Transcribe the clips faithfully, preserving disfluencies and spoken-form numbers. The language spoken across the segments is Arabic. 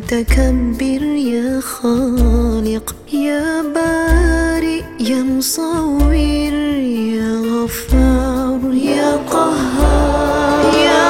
متكبر يا خالق يا بارئ يا مصور يا غفار يا قهار يا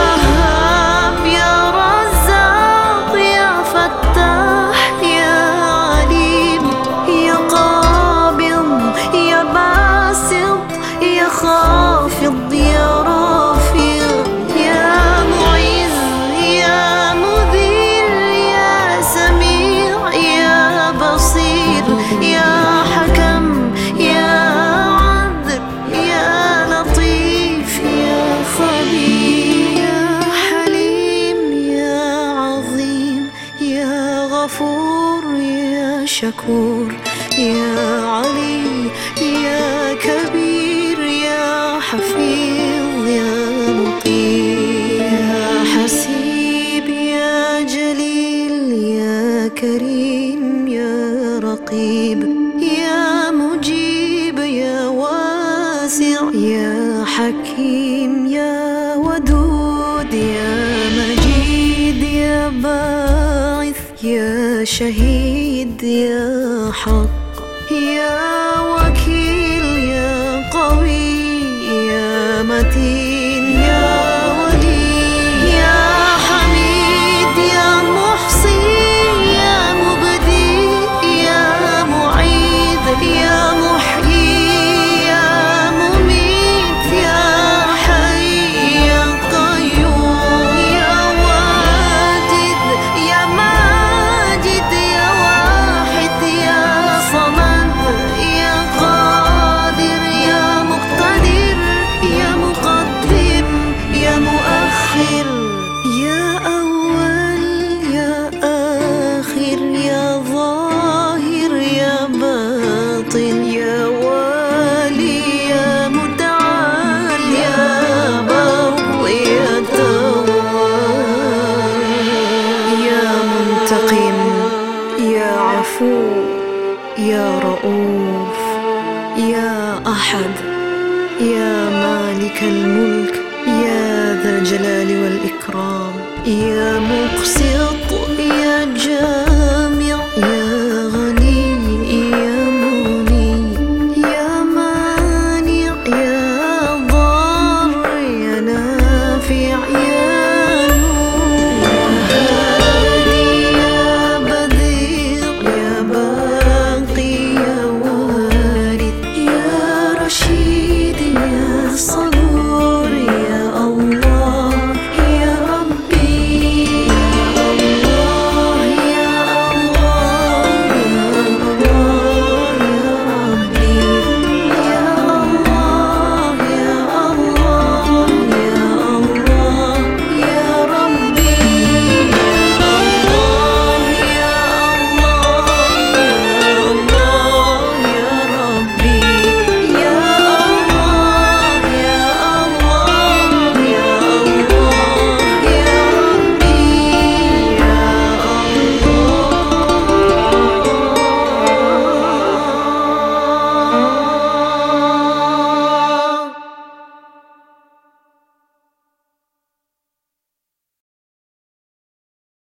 وهاب يا رزاق يا فتاح يا عليم يا قابض يا باسط يا خافض يا رافع يا معز يا مذل يا سميع يا بصير يا حكم يا عدل يا لطيف يا خبير يا حليم يا عظيم يا غفور يا شكور يا علي يا كبير يا حفيظ يا مقيم يا حسيب يا جليل يا كريم يا رقيب يا مجيب يا واسع يا حكيم يا ودود يا مجيد يا باعث يا شهيد يا حق يا وكيل يا قوي يا متين يا ولي يا حميد يا محصي يا مبدي يا معيد يا محيي يا مميت يا حي يا قيوم يا واجد يا ماجد يا واحد يا صمد يا قادر يا مقتدر يا مقدم يا مؤخر يا أول يا آخر يا ظاهر يا باطن يا والي يا متعال يا بر يا تواب يا منتقم يا عفو يا رؤوف يا أحد يا مالك الملك يا ذا الجلال والإكرام يا مقسط يا جاد